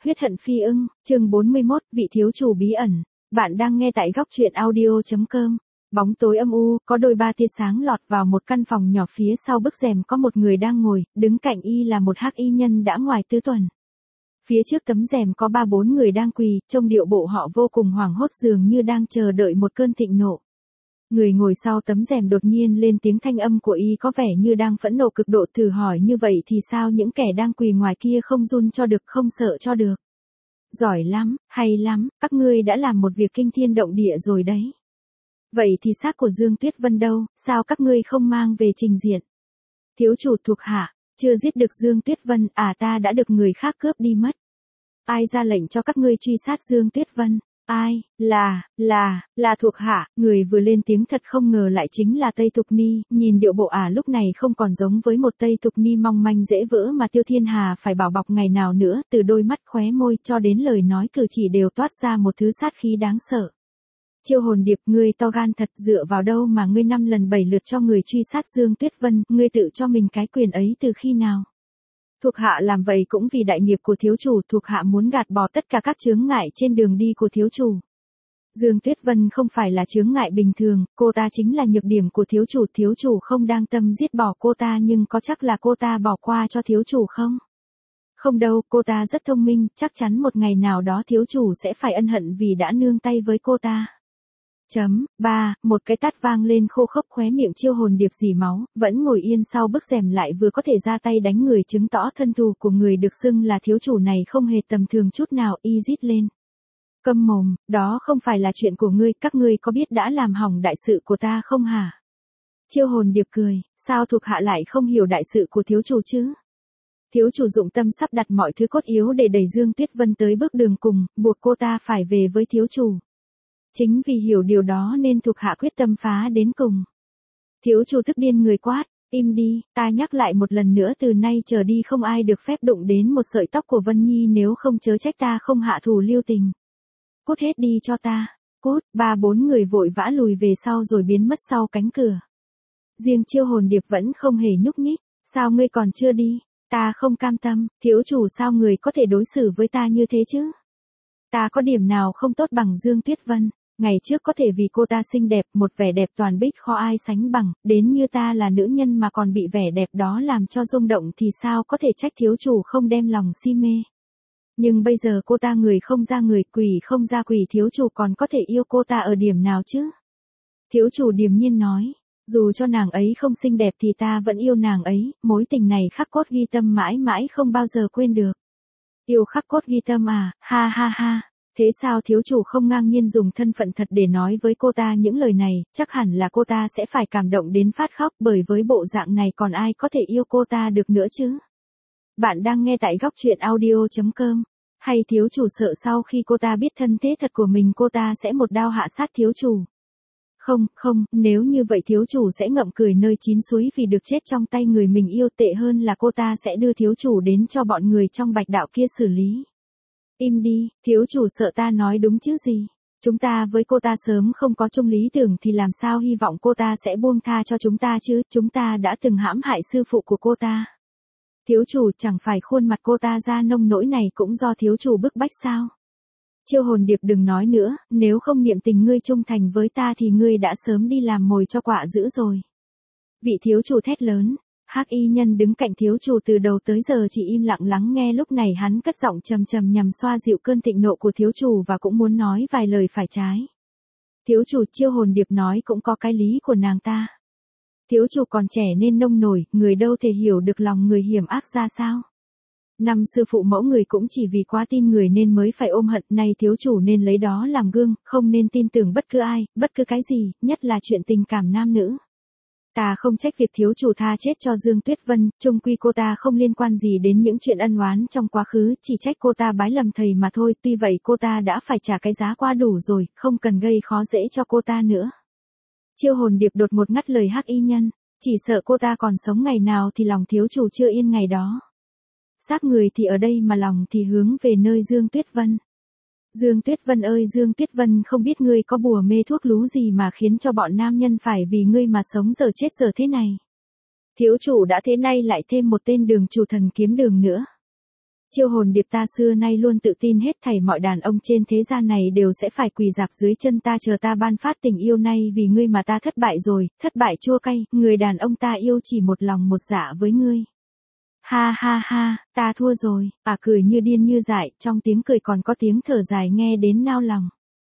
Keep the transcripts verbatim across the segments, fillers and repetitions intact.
Huyết hận phi ưng, chương bốn mươi mốt, vị thiếu chủ bí ẩn. Bạn đang nghe tại góc truyện audio chấm com. Bóng tối âm u, có đôi ba tia sáng lọt vào một căn phòng nhỏ, phía sau bức rèm có một người đang ngồi, đứng cạnh y là một hắc y nhân đã ngoài tứ tuần. Phía trước tấm rèm có ba bốn người đang quỳ, trông điệu bộ họ vô cùng hoảng hốt, dường như đang chờ đợi một cơn thịnh nộ. Người ngồi sau tấm rèm đột nhiên lên tiếng, thanh âm của y có vẻ như đang phẫn nộ cực độ, thử hỏi như vậy thì sao những kẻ đang quỳ ngoài kia không run cho được, không sợ cho được. Giỏi lắm, hay lắm, các ngươi đã làm một việc kinh thiên động địa rồi đấy. Vậy thì xác của Dương Tuyết Vân đâu, sao các ngươi không mang về trình diện? Thiếu chủ thuộc hạ, chưa giết được Dương Tuyết Vân, à ta đã được người khác cướp đi mất. Ai ra lệnh cho các ngươi truy sát Dương Tuyết Vân? Ai, là, là, là thuộc hạ. Người vừa lên tiếng thật không ngờ lại chính là Tây Tục Ni, nhìn điệu bộ ả à lúc này không còn giống với một Tây Tục Ni mong manh dễ vỡ mà Tiêu Thiên Hà phải bảo bọc ngày nào nữa, từ đôi mắt khóe môi cho đến lời nói cử chỉ đều toát ra một thứ sát khí đáng sợ. Chiêu Hồn Điệp, ngươi to gan thật, dựa vào đâu mà ngươi năm lần bảy lượt cho người truy sát Dương Tuyết Vân, ngươi tự cho mình cái quyền ấy từ khi nào? Thuộc hạ làm vậy cũng vì đại nghiệp của thiếu chủ, thuộc hạ muốn gạt bỏ tất cả các chướng ngại trên đường đi của thiếu chủ. Dương Tuyết Vân không phải là chướng ngại bình thường, cô ta chính là nhược điểm của thiếu chủ, thiếu chủ không đang tâm giết bỏ cô ta, nhưng có chắc là cô ta bỏ qua cho thiếu chủ không? Không đâu, cô ta rất thông minh, chắc chắn một ngày nào đó thiếu chủ sẽ phải ân hận vì đã nương tay với cô ta. Chấm, ba, một cái tát vang lên khô khốc, khóe miệng Chiêu Hồn Điệp rỉ máu, vẫn ngồi yên sau bức rèm lại vừa có thể ra tay đánh người, chứng tỏ thân thù của người được xưng là thiếu chủ này không hề tầm thường chút nào. Y rít lên. Câm mồm, đó không phải là chuyện của ngươi, các ngươi có biết đã làm hỏng đại sự của ta không hả? Chiêu Hồn Điệp cười, sao thuộc hạ lại không hiểu đại sự của thiếu chủ chứ? Thiếu chủ dụng tâm sắp đặt mọi thứ cốt yếu để đẩy Dương Tuyết Vân tới bước đường cùng, buộc cô ta phải về với thiếu chủ. Chính vì hiểu điều đó nên thuộc hạ quyết tâm phá đến cùng. Thiếu chủ tức điên người quát, im đi, ta nhắc lại một lần nữa, từ nay trở đi không ai được phép đụng đến một sợi tóc của Vân Nhi, nếu không chớ trách ta không hạ thủ lưu tình. Cút hết đi cho ta, cút. Ba bốn người vội vã lùi về sau rồi biến mất sau cánh cửa. Riêng Chiêu Hồn Điệp vẫn không hề nhúc nhích, sao ngươi còn chưa đi? Ta không cam tâm, thiếu chủ sao người có thể đối xử với ta như thế chứ? Ta có điểm nào không tốt bằng Dương Tuyết Vân? Ngày trước có thể vì cô ta xinh đẹp, một vẻ đẹp toàn bích khó ai sánh bằng, đến như ta là nữ nhân mà còn bị vẻ đẹp đó làm cho rung động thì sao có thể trách thiếu chủ không đem lòng si mê. Nhưng bây giờ cô ta người không ra người, quỷ không ra quỷ, thiếu chủ còn có thể yêu cô ta ở điểm nào chứ? Thiếu chủ điềm nhiên nói, dù cho nàng ấy không xinh đẹp thì ta vẫn yêu nàng ấy, mối tình này khắc cốt ghi tâm mãi mãi không bao giờ quên được. Yêu khắc cốt ghi tâm à, ha ha ha. Thế sao thiếu chủ không ngang nhiên dùng thân phận thật để nói với cô ta những lời này, chắc hẳn là cô ta sẽ phải cảm động đến phát khóc, bởi với bộ dạng này còn ai có thể yêu cô ta được nữa chứ? Bạn đang nghe tại góc truyện audio chấm com. Hay thiếu chủ sợ sau khi cô ta biết thân thế thật của mình cô ta sẽ một đao hạ sát thiếu chủ? Không, không, nếu như vậy thiếu chủ sẽ ngậm cười nơi chín suối vì được chết trong tay người mình yêu, tệ hơn là cô ta sẽ đưa thiếu chủ đến cho bọn người trong Bạch Đạo kia xử lý. Im đi, thiếu chủ sợ ta nói đúng chứ gì? Chúng ta với cô ta sớm không có chung lý tưởng thì làm sao hy vọng cô ta sẽ buông tha cho chúng ta chứ, chúng ta đã từng hãm hại sư phụ của cô ta. Thiếu chủ chẳng phải khuôn mặt cô ta ra nông nỗi này cũng do thiếu chủ bức bách sao? Chiêu Hồn Điệp đừng nói nữa, nếu không niệm tình ngươi trung thành với ta thì ngươi đã sớm đi làm mồi cho quạ dữ rồi. Vị thiếu chủ thét lớn. Hắc y nhân đứng cạnh thiếu chủ từ đầu tới giờ chỉ im lặng lắng nghe, lúc này hắn cất giọng trầm trầm nhằm xoa dịu cơn thịnh nộ của thiếu chủ và cũng muốn nói vài lời phải trái. Thiếu chủ, Chiêu Hồn Điệp nói cũng có cái lý của nàng ta. Thiếu chủ còn trẻ nên nông nổi, người đâu thể hiểu được lòng người hiểm ác ra sao. Năm sư phụ mẫu người cũng chỉ vì quá tin người nên mới phải ôm hận, nay thiếu chủ nên lấy đó làm gương, không nên tin tưởng bất cứ ai, bất cứ cái gì, nhất là chuyện tình cảm nam nữ. Ta không trách việc thiếu chủ tha chết cho Dương Tuyết Vân, chung quy cô ta không liên quan gì đến những chuyện ân oán trong quá khứ, chỉ trách cô ta bái lầm thầy mà thôi, tuy vậy cô ta đã phải trả cái giá quá đủ rồi, không cần gây khó dễ cho cô ta nữa. Chiêu Hồn Điệp đột một ngắt lời hắc y nhân, chỉ sợ cô ta còn sống ngày nào thì lòng thiếu chủ chưa yên ngày đó. Xác người thì ở đây mà lòng thì hướng về nơi Dương Tuyết Vân. Dương Tuyết Vân ơi Dương Tuyết Vân, không biết ngươi có bùa mê thuốc lú gì mà khiến cho bọn nam nhân phải vì ngươi mà sống giờ chết giờ thế này. Thiếu chủ đã thế nay lại thêm một tên đường chủ thần kiếm đường nữa. Chiêu hồn điệp ta xưa nay luôn tự tin hết thảy mọi đàn ông trên thế gian này đều sẽ phải quỳ dạp dưới chân ta chờ ta ban phát tình yêu nay vì ngươi mà ta thất bại rồi, thất bại chua cay, người đàn ông ta yêu chỉ một lòng một dạ với ngươi. Ha ha ha, ta thua rồi, à cười như điên như dại, trong tiếng cười còn có tiếng thở dài nghe đến nao lòng.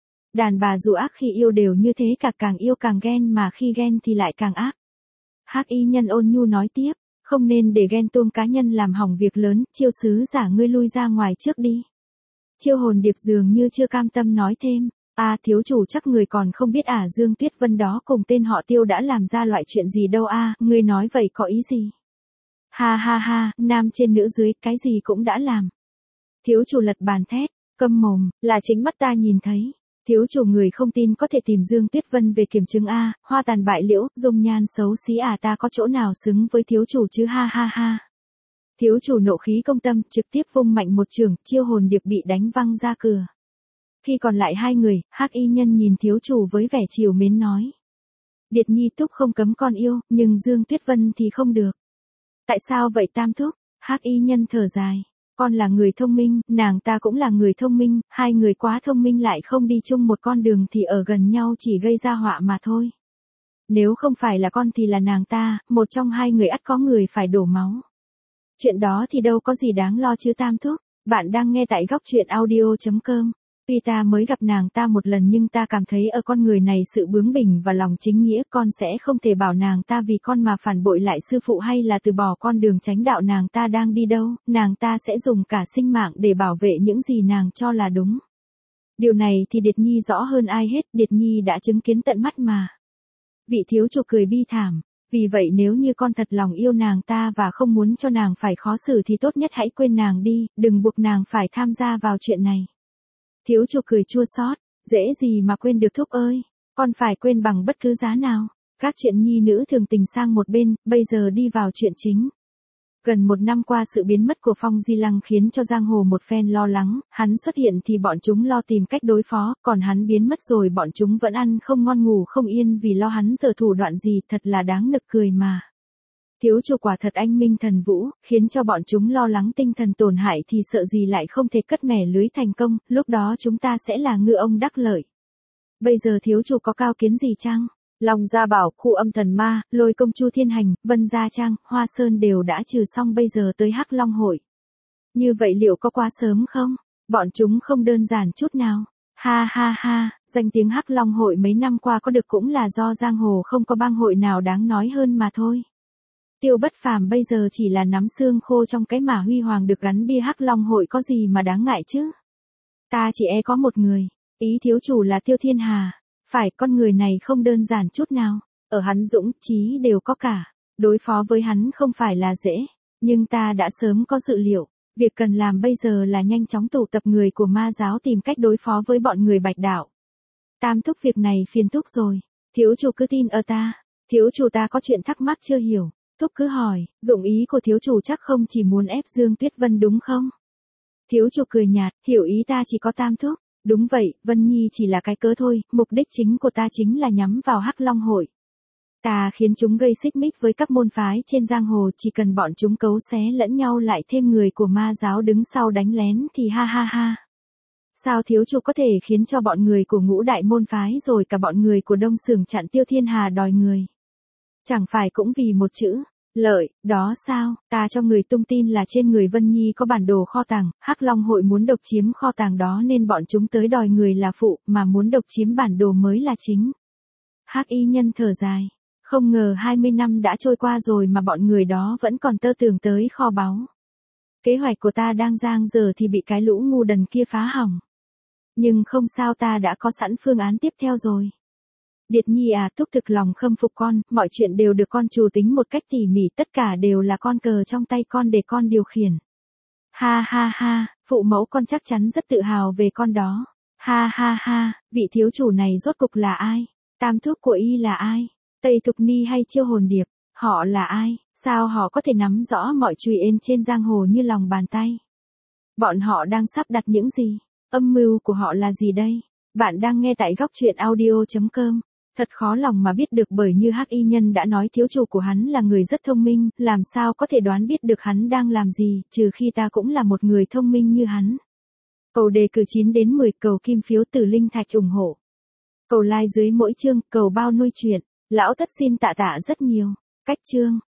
Đàn bà dù ác khi yêu đều như thế, cả càng yêu càng ghen mà khi ghen thì lại càng ác. Hắc y nhân ôn nhu nói tiếp, không nên để ghen tuông cá nhân làm hỏng việc lớn, Chiêu sứ giả ngươi lui ra ngoài trước đi. Chiêu hồn điệp dường như chưa cam tâm nói thêm, à thiếu chủ chắc người còn không biết à Dương Tuyết Vân đó cùng tên họ Tiêu đã làm ra loại chuyện gì đâu a, à, ngươi nói vậy có ý gì? Ha ha ha, nam trên nữ dưới, cái gì cũng đã làm. Thiếu chủ lật bàn thét, câm mồm, là chính mắt ta nhìn thấy. Thiếu chủ người không tin có thể tìm Dương Tuyết Vân về kiểm chứng a, hoa tàn bại liễu, dung nhan xấu xí à ta có chỗ nào xứng với thiếu chủ chứ ha ha ha. Thiếu chủ nộ khí công tâm, trực tiếp vung mạnh một chưởng, chiêu hồn điệp bị đánh văng ra cửa. Khi còn lại hai người, Hắc y nhân nhìn thiếu chủ với vẻ trìu mến nói. Điệt nhi thúc không cấm con yêu, nhưng Dương Tuyết Vân thì không được. Tại sao vậy tam thúc? Hắc y nhân thở dài. Con là người thông minh, nàng ta cũng là người thông minh, hai người quá thông minh lại không đi chung một con đường thì ở gần nhau chỉ gây ra họa mà thôi. Nếu không phải là con thì là nàng ta, một trong hai người ắt có người phải đổ máu. Chuyện đó thì đâu có gì đáng lo chứ tam thúc. Bạn đang nghe tại góc truyện audio chấm com. Tuy ta mới gặp nàng ta một lần nhưng ta cảm thấy ở con người này sự bướng bỉnh và lòng chính nghĩa, con sẽ không thể bảo nàng ta vì con mà phản bội lại sư phụ hay là từ bỏ con đường chánh đạo nàng ta đang đi đâu, nàng ta sẽ dùng cả sinh mạng để bảo vệ những gì nàng cho là đúng. Điều này thì Điệt Nhi rõ hơn ai hết, Điệt Nhi đã chứng kiến tận mắt mà. Vị thiếu chủ cười bi thảm, vì vậy nếu như con thật lòng yêu nàng ta và không muốn cho nàng phải khó xử thì tốt nhất hãy quên nàng đi, đừng buộc nàng phải tham gia vào chuyện này. Thiếu chủ cười chua xót, dễ gì mà quên được thúc ơi, con phải quên bằng bất cứ giá nào. Các chuyện nhi nữ thường tình sang một bên, bây giờ đi vào chuyện chính. Gần một năm qua sự biến mất của Phong Di Lăng khiến cho giang hồ một phen lo lắng, hắn xuất hiện thì bọn chúng lo tìm cách đối phó, còn hắn biến mất rồi bọn chúng vẫn ăn không ngon ngủ không yên vì lo hắn giở thủ đoạn gì, thật là đáng nực cười mà. Thiếu chủ quả thật anh minh thần vũ, khiến cho bọn chúng lo lắng tinh thần tổn hại thì sợ gì lại không thể cất mẻ lưới thành công, lúc đó chúng ta sẽ là ngư ông đắc lợi. Bây giờ thiếu chủ có cao kiến gì chăng? Long Gia Bảo, khu âm thần ma, Lôi Công Chu Thiên Hành, Vân Gia Trang, Hoa Sơn đều đã trừ xong bây giờ tới Hắc Long Hội. Như vậy liệu có quá sớm không? Bọn chúng không đơn giản chút nào. Ha ha ha, danh tiếng Hắc Long Hội mấy năm qua có được cũng là do giang hồ không có bang hội nào đáng nói hơn mà thôi. Tiêu Bất Phàm bây giờ chỉ là nắm xương khô trong cái mả huy hoàng được gắn bia Hắc Long Hội có gì mà đáng ngại chứ? Ta chỉ e có một người, ý thiếu chủ là Tiêu Thiên Hà. Phải, con người này không đơn giản chút nào, ở hắn dũng trí đều có cả, đối phó với hắn không phải là dễ, nhưng ta đã sớm có dự liệu, việc cần làm bây giờ là nhanh chóng tụ tập người của ma giáo tìm cách đối phó với bọn người Bạch Đạo. Tam thúc việc này phiền thúc rồi, thiếu chủ cứ tin ở ta, thiếu chủ ta có chuyện thắc mắc chưa hiểu, thúc cứ hỏi, dụng ý của thiếu chủ chắc không chỉ muốn ép Dương Tuyết Vân đúng không? Thiếu chủ cười nhạt, hiểu ý ta chỉ có tam thúc. Đúng vậy, Vân Nhi chỉ là cái cớ thôi, mục đích chính của ta chính là nhắm vào Hắc Long Hội. Ta khiến chúng gây xích mích với các môn phái trên giang hồ, chỉ cần bọn chúng cấu xé lẫn nhau lại thêm người của ma giáo đứng sau đánh lén thì ha ha ha. Sao thiếu chủ có thể khiến cho bọn người của ngũ đại môn phái rồi cả bọn người của Đông Xưởng chặn Tiêu Thiên Hà đòi người? Chẳng phải cũng vì một chữ lợi, đó sao? Ta cho người tung tin là trên người Vân Nhi có bản đồ kho tàng, Hắc Long Hội muốn độc chiếm kho tàng đó nên bọn chúng tới đòi người là phụ, mà muốn độc chiếm bản đồ mới là chính. Hắc y nhân thở dài, không ngờ hai mươi năm đã trôi qua rồi mà bọn người đó vẫn còn tơ tưởng tới kho báu. Kế hoạch của ta đang dang dở thì bị cái lũ ngu đần kia phá hỏng. Nhưng không sao, ta đã có sẵn phương án tiếp theo rồi. Điệt Nhi à, thúc thực lòng khâm phục con, mọi chuyện đều được con chủ tính một cách tỉ mỉ, tất cả đều là con cờ trong tay con để con điều khiển. Ha ha ha, phụ mẫu con chắc chắn rất tự hào về con đó. Ha ha ha, vị thiếu chủ này rốt cục là ai? Tam thúc của y là ai? Tây Thục Ni hay Chiêu Hồn Điệp? Họ là ai? Sao họ có thể nắm rõ mọi chuyện ên trên giang hồ như lòng bàn tay? Bọn họ đang sắp đặt những gì? Âm mưu của họ là gì đây? Bạn đang nghe tại góc truyện audio chấm com. Thật khó lòng mà biết được bởi như Hắc Y Nhân đã nói thiếu chủ của hắn là người rất thông minh, làm sao có thể đoán biết được hắn đang làm gì, trừ khi ta cũng là một người thông minh như hắn. Cầu đề cử chín đến mười, cầu kim phiếu từ linh thạch ủng hộ. Cầu like dưới mỗi chương, cầu bao nuôi chuyện. Lão Thất xin tạ tạ rất nhiều. Cách chương.